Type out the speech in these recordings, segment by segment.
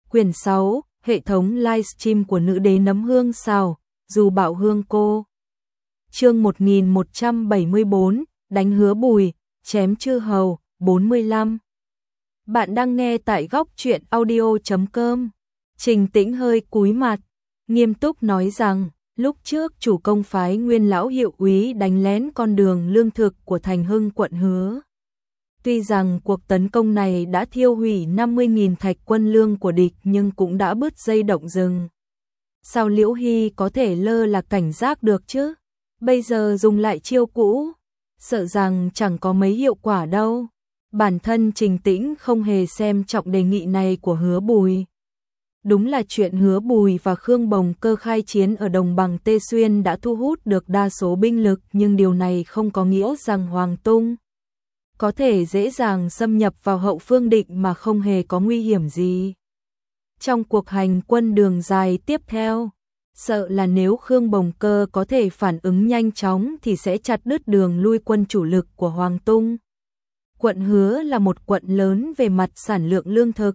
Quyển 6, hệ thống livestream của nữ đế nấm hương xào, dù bạo hương cô. Chương 1174, đánh hứa Bùi, chém chư hầu, 45. Bạn đang nghe tại góc truyện audio.com. Trình Tĩnh hơi cúi mặt, nghiêm túc nói rằng, lúc trước chủ công phái Nguyên lão hiệu úy đánh lén con đường lương thực của thành Hưng quận Hứa. Tuy rằng cuộc tấn công này đã thiêu hủy 50.000 thạch quân lương của địch nhưng cũng đã bứt dây động rừng. Sao Liễu Hy có thể lơ là cảnh giác được chứ? Bây giờ dùng lại chiêu cũ, sợ rằng chẳng có mấy hiệu quả đâu. Bản thân Trình Tĩnh không hề xem trọng đề nghị này của Hứa Bùi. Đúng là chuyện Hứa Bùi và Khương Bồng Cơ khai chiến ở đồng bằng Tê Xuyên đã thu hút được đa số binh lực, nhưng điều này không có nghĩa rằng Hoàng Tung có thể dễ dàng xâm nhập vào hậu phương địch mà không hề có nguy hiểm gì. Trong cuộc hành quân đường dài tiếp theo, sợ là nếu Khương Bồng Cơ có thể phản ứng nhanh chóng thì sẽ chặt đứt đường lui quân chủ lực của Hoàng Tung. Quận Hứa là một quận lớn về mặt sản lượng lương thực.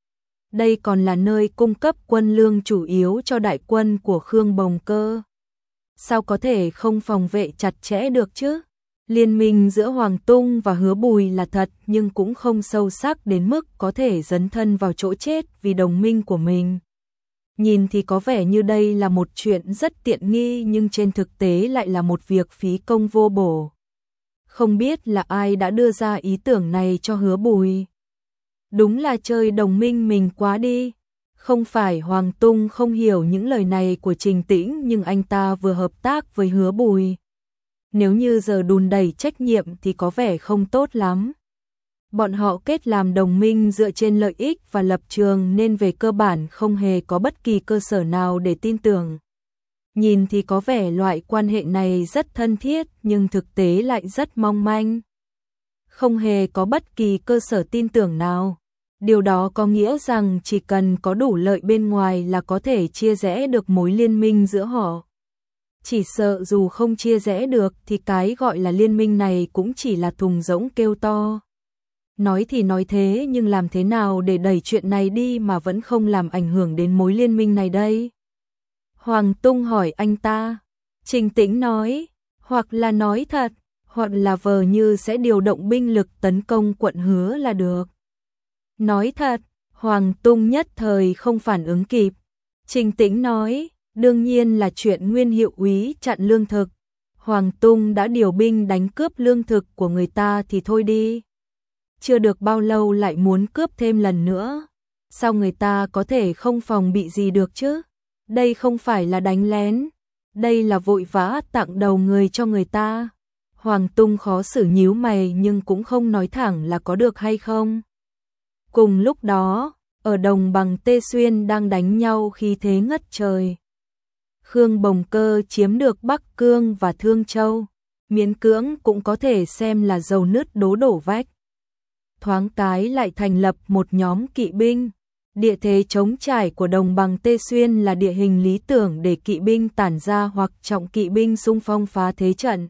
Đây còn là nơi cung cấp quân lương chủ yếu cho đại quân của Khương Bồng Cơ. Sao có thể không phòng vệ chặt chẽ được chứ? Liên minh giữa Hoàng Tung và Hứa Bùi là thật nhưng cũng không sâu sắc đến mức có thể dấn thân vào chỗ chết vì đồng minh của mình. Nhìn thì có vẻ như đây là một chuyện rất tiện nghi nhưng trên thực tế lại là một việc phí công vô bổ. Không biết là ai đã đưa ra ý tưởng này cho Hứa Bùi. Đúng là chơi đồng minh mình quá đi. Không phải Hoàng Tung không hiểu những lời này của Trình Tĩnh nhưng anh ta vừa hợp tác với Hứa Bùi. Nếu như giờ đùn đẩy trách nhiệm thì có vẻ không tốt lắm. Bọn họ kết làm đồng minh dựa trên lợi ích và lập trường nên về cơ bản không hề có bất kỳ cơ sở nào để tin tưởng. Nhìn thì có vẻ loại quan hệ này rất thân thiết nhưng thực tế lại rất mong manh. Không hề có bất kỳ cơ sở tin tưởng nào. Điều đó có nghĩa rằng chỉ cần có đủ lợi bên ngoài là có thể chia rẽ được mối liên minh giữa họ. Chỉ sợ dù không chia rẽ được thì cái gọi là liên minh này cũng chỉ là thùng rỗng kêu to. Nói thì nói thế nhưng làm thế nào để đẩy chuyện này đi mà vẫn không làm ảnh hưởng đến mối liên minh này đây? Hoàng Tung hỏi anh ta. Trình Tĩnh nói, hoặc là nói thật, hoặc là vờ như sẽ điều động binh lực tấn công quận Hứa là được. Nói thật, Hoàng Tung nhất thời không phản ứng kịp. Trình Tĩnh nói, đương nhiên là chuyện Nguyên hiệu úy chặn lương thực. Hoàng Tung đã điều binh đánh cướp lương thực của người ta thì thôi đi. Chưa được bao lâu lại muốn cướp thêm lần nữa. Sao người ta có thể không phòng bị gì được chứ? Đây không phải là đánh lén. Đây là vội vã tặng đầu người cho người ta. Hoàng Tung khó xử nhíu mày nhưng cũng không nói thẳng là có được hay không. Cùng lúc đó, ở đồng bằng Tê Xuyên đang đánh nhau khí thế ngất trời. Khương Bồng Cơ chiếm được Bắc Cương và Thương Châu, miễn cưỡng cũng có thể xem là dầu nứt đố đổ vách. Thoáng cái lại thành lập một nhóm kỵ binh. Địa thế trống trải của đồng bằng Tê Xuyên là địa hình lý tưởng để kỵ binh tản ra hoặc trọng kỵ binh xung phong phá thế trận.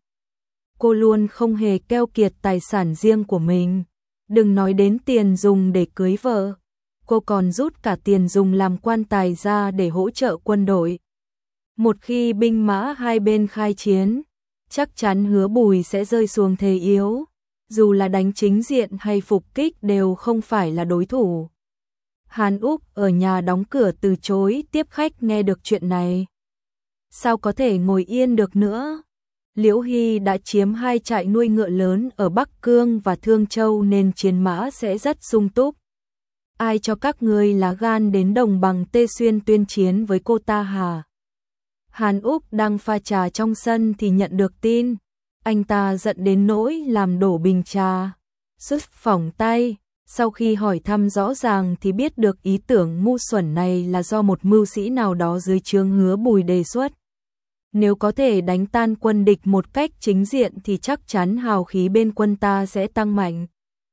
Cô luôn không hề keo kiệt tài sản riêng của mình. Đừng nói đến tiền dùng để cưới vợ. Cô còn rút cả tiền dùng làm quan tài ra để hỗ trợ quân đội. Một khi binh mã hai bên khai chiến, chắc chắn Hứa Bùi sẽ rơi xuống thế yếu. Dù là đánh chính diện hay phục kích đều không phải là đối thủ. Hàn Úc ở nhà đóng cửa từ chối tiếp khách nghe được chuyện này. Sao có thể ngồi yên được nữa? Liễu Hy đã chiếm hai trại nuôi ngựa lớn ở Bắc Cương và Thương Châu nên chiến mã sẽ rất sung túc. Ai cho các ngươi lá gan đến đồng bằng Tê Xuyên tuyên chiến với cô ta hả? Hàn Úc đang pha trà trong sân thì nhận được tin. Anh ta giận đến nỗi làm đổ bình trà, sứt phỏng tay. Sau khi hỏi thăm rõ ràng thì biết được ý tưởng ngu xuẩn này là do một mưu sĩ nào đó dưới trướng Hứa Bùi đề xuất. Nếu có thể đánh tan quân địch một cách chính diện thì chắc chắn hào khí bên quân ta sẽ tăng mạnh.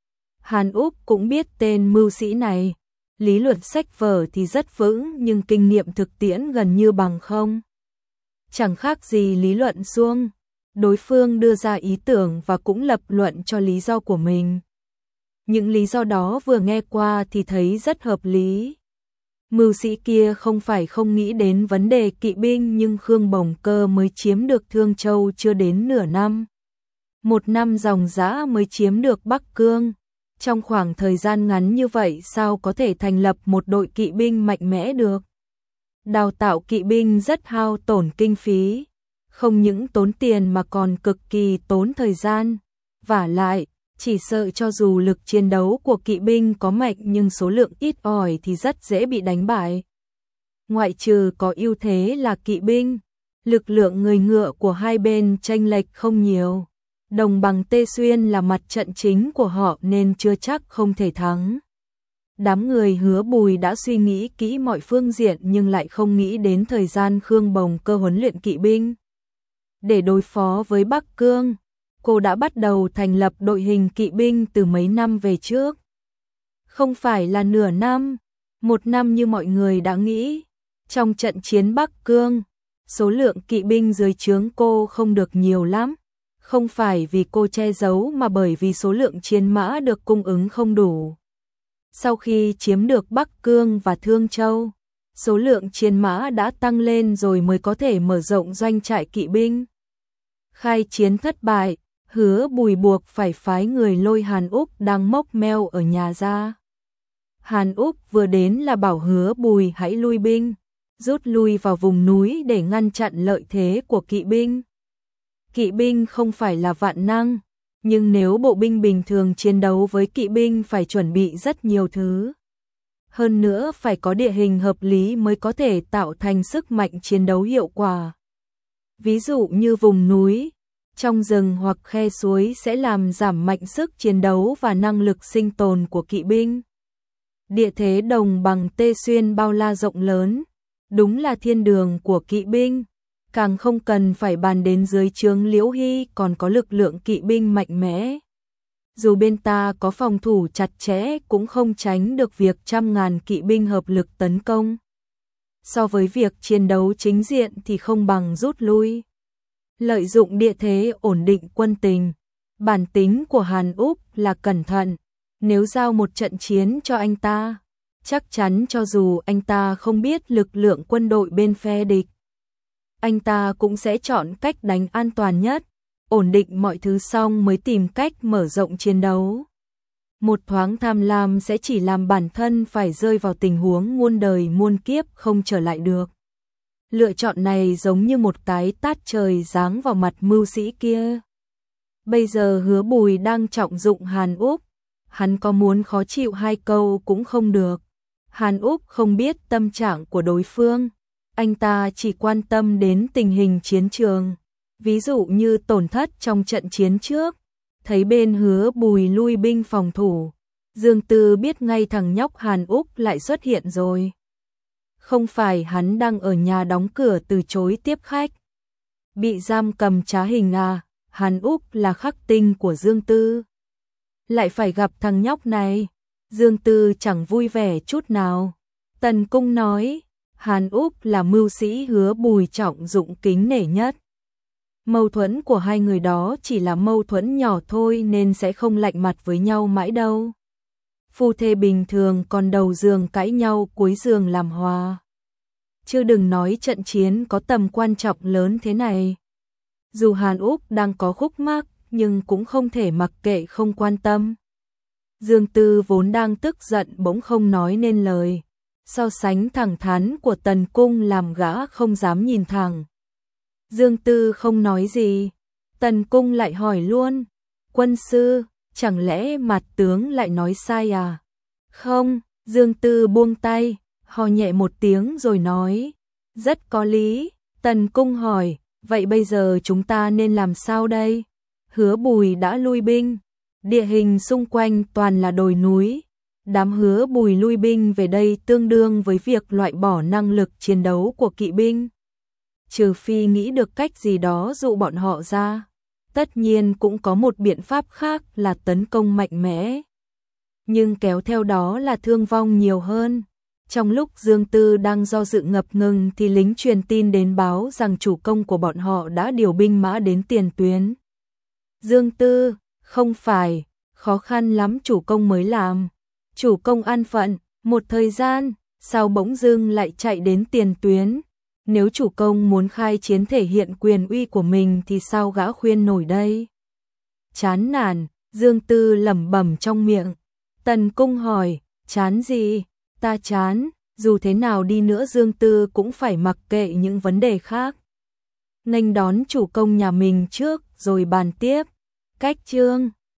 Hàn Úc cũng biết tên mưu sĩ này. Lý luận sách vở thì rất vững nhưng kinh nghiệm thực tiễn gần như bằng không. Chẳng khác gì lý luận suông. Đối phương đưa ra ý tưởng và cũng lập luận cho lý do của mình. Những lý do đó vừa nghe qua thì thấy rất hợp lý. Mưu sĩ kia không phải không nghĩ đến vấn đề kỵ binh, nhưng Khương Bồng Cơ mới chiếm được Thương Châu chưa đến nửa năm. 1 năm dòng dã mới chiếm được Bắc Cương. Trong khoảng thời gian ngắn như vậy sao có thể thành lập một đội kỵ binh mạnh mẽ được? Đào tạo kỵ binh rất hao tổn kinh phí, không những tốn tiền mà còn cực kỳ tốn thời gian. Vả lại, chỉ sợ cho dù lực chiến đấu của kỵ binh có mạnh nhưng số lượng ít ỏi thì rất dễ bị đánh bại. Ngoại trừ có ưu thế là kỵ binh, lực lượng người ngựa của hai bên chênh lệch không nhiều. Đồng bằng Tê Xuyên là mặt trận chính của họ nên chưa chắc không thể thắng. Đám người Hứa Bùi đã suy nghĩ kỹ mọi phương diện nhưng lại không nghĩ đến thời gian Khương Bồng Cơ huấn luyện kỵ binh. Để đối phó với Bắc Cương, cô đã bắt đầu thành lập đội hình kỵ binh từ mấy năm về trước. Không phải là nửa năm, 1 năm như mọi người đã nghĩ. Trong trận chiến Bắc Cương, số lượng kỵ binh dưới trướng cô không được nhiều lắm. Không phải vì cô che giấu mà bởi vì số lượng chiến mã được cung ứng không đủ. Sau khi chiếm được Bắc Cương và Thương Châu, số lượng chiến mã đã tăng lên rồi mới có thể mở rộng doanh trại kỵ binh. Khai chiến thất bại, Hứa Bùi buộc phải phái người lôi Hàn Úc đang mốc meo ở nhà ra. Hàn Úc vừa đến là bảo Hứa Bùi hãy lui binh, rút lui vào vùng núi để ngăn chặn lợi thế của kỵ binh. Kỵ binh không phải là vạn năng, nhưng nếu bộ binh bình thường chiến đấu với kỵ binh phải chuẩn bị rất nhiều thứ. Hơn nữa phải có địa hình hợp lý mới có thể tạo thành sức mạnh chiến đấu hiệu quả. Ví dụ như vùng núi, trong rừng hoặc khe suối sẽ làm giảm mạnh sức chiến đấu và năng lực sinh tồn của kỵ binh. Địa thế đồng bằng Tê Xuyên bao la rộng lớn, đúng là thiên đường của kỵ binh. Càng không cần phải bàn đến dưới trướng Liễu Hy còn có lực lượng kỵ binh mạnh mẽ. Dù bên ta có phòng thủ chặt chẽ cũng không tránh được việc trăm ngàn kỵ binh hợp lực tấn công. So với việc chiến đấu chính diện thì không bằng rút lui. Lợi dụng địa thế ổn định quân tình. Bản tính của Hàn Úc là cẩn thận. Nếu giao một trận chiến cho anh ta, chắc chắn cho dù anh ta không biết lực lượng quân đội bên phe địch, anh ta cũng sẽ chọn cách đánh an toàn nhất, ổn định mọi thứ xong mới tìm cách mở rộng chiến đấu. Một thoáng tham lam sẽ chỉ làm bản thân phải rơi vào tình huống muôn đời muôn kiếp không trở lại được. Lựa chọn này giống như một cái tát trời giáng vào mặt mưu sĩ kia. Bây giờ Hứa Bùi đang trọng dụng Hàn Úc, hắn có muốn khó chịu 2 câu cũng không được. Hàn Úc không biết tâm trạng của đối phương. Anh ta chỉ quan tâm đến tình hình chiến trường, ví dụ như tổn thất trong trận chiến trước. Thấy bên Hứa Bùi lui binh phòng thủ, Dương Tư biết ngay thằng nhóc Hàn Úc lại xuất hiện rồi. Không phải hắn đang ở nhà đóng cửa từ chối tiếp khách, bị giam cầm trá hình à? Hàn Úc là khắc tinh của Dương Tư, lại phải gặp thằng nhóc này. Dương Tư chẳng vui vẻ chút nào. Tần Cung nói, Hàn Úc là mưu sĩ Hứa Bùi trọng dụng kính nể nhất. Mâu thuẫn của hai người đó chỉ là mâu thuẫn nhỏ thôi nên sẽ không lạnh mặt với nhau mãi đâu. Phu thê bình thường còn đầu giường cãi nhau cuối giường làm hòa. Chứ đừng nói trận chiến có tầm quan trọng lớn thế này. Dù Hàn Úc đang có khúc mắc nhưng cũng không thể mặc kệ không quan tâm. Dương Tư vốn đang tức giận bỗng không nói nên lời. So sánh thẳng thắn của Tần Cung làm gã không dám nhìn thẳng. Dương Tư không nói gì. Tần Cung lại hỏi luôn, quân sư, chẳng lẽ mặt tướng lại nói sai à? Không, Dương Tư buông tay, ho nhẹ một tiếng rồi nói, rất có lý. Tần Cung hỏi, vậy bây giờ chúng ta nên làm sao đây? Hứa Bùi đã lui binh, địa hình xung quanh toàn là đồi núi. Đám Hứa Bùi lui binh về đây tương đương với việc loại bỏ năng lực chiến đấu của kỵ binh. Trừ phi nghĩ được cách gì đó dụ bọn họ ra. Tất nhiên cũng có một biện pháp khác là tấn công mạnh mẽ. Nhưng kéo theo đó là thương vong nhiều hơn. Trong lúc Dương Tư đang do dự ngập ngừng thì lính truyền tin đến báo rằng chủ công của bọn họ đã điều binh mã đến tiền tuyến. Dương Tư, không phải, khó khăn lắm chủ công mới làm. Chủ công an phận, một thời gian, sao bỗng dưng lại chạy đến tiền tuyến? Nếu chủ công muốn khai chiến thể hiện quyền uy của mình thì sao gã khuyên nổi đây? Chán nản, Dương Tư lẩm bẩm trong miệng. Tần Cung hỏi, chán gì? Ta chán, dù thế nào đi nữa Dương Tư cũng phải mặc kệ những vấn đề khác. Nghênh đón chủ công nhà mình trước rồi bàn tiếp. Cách chương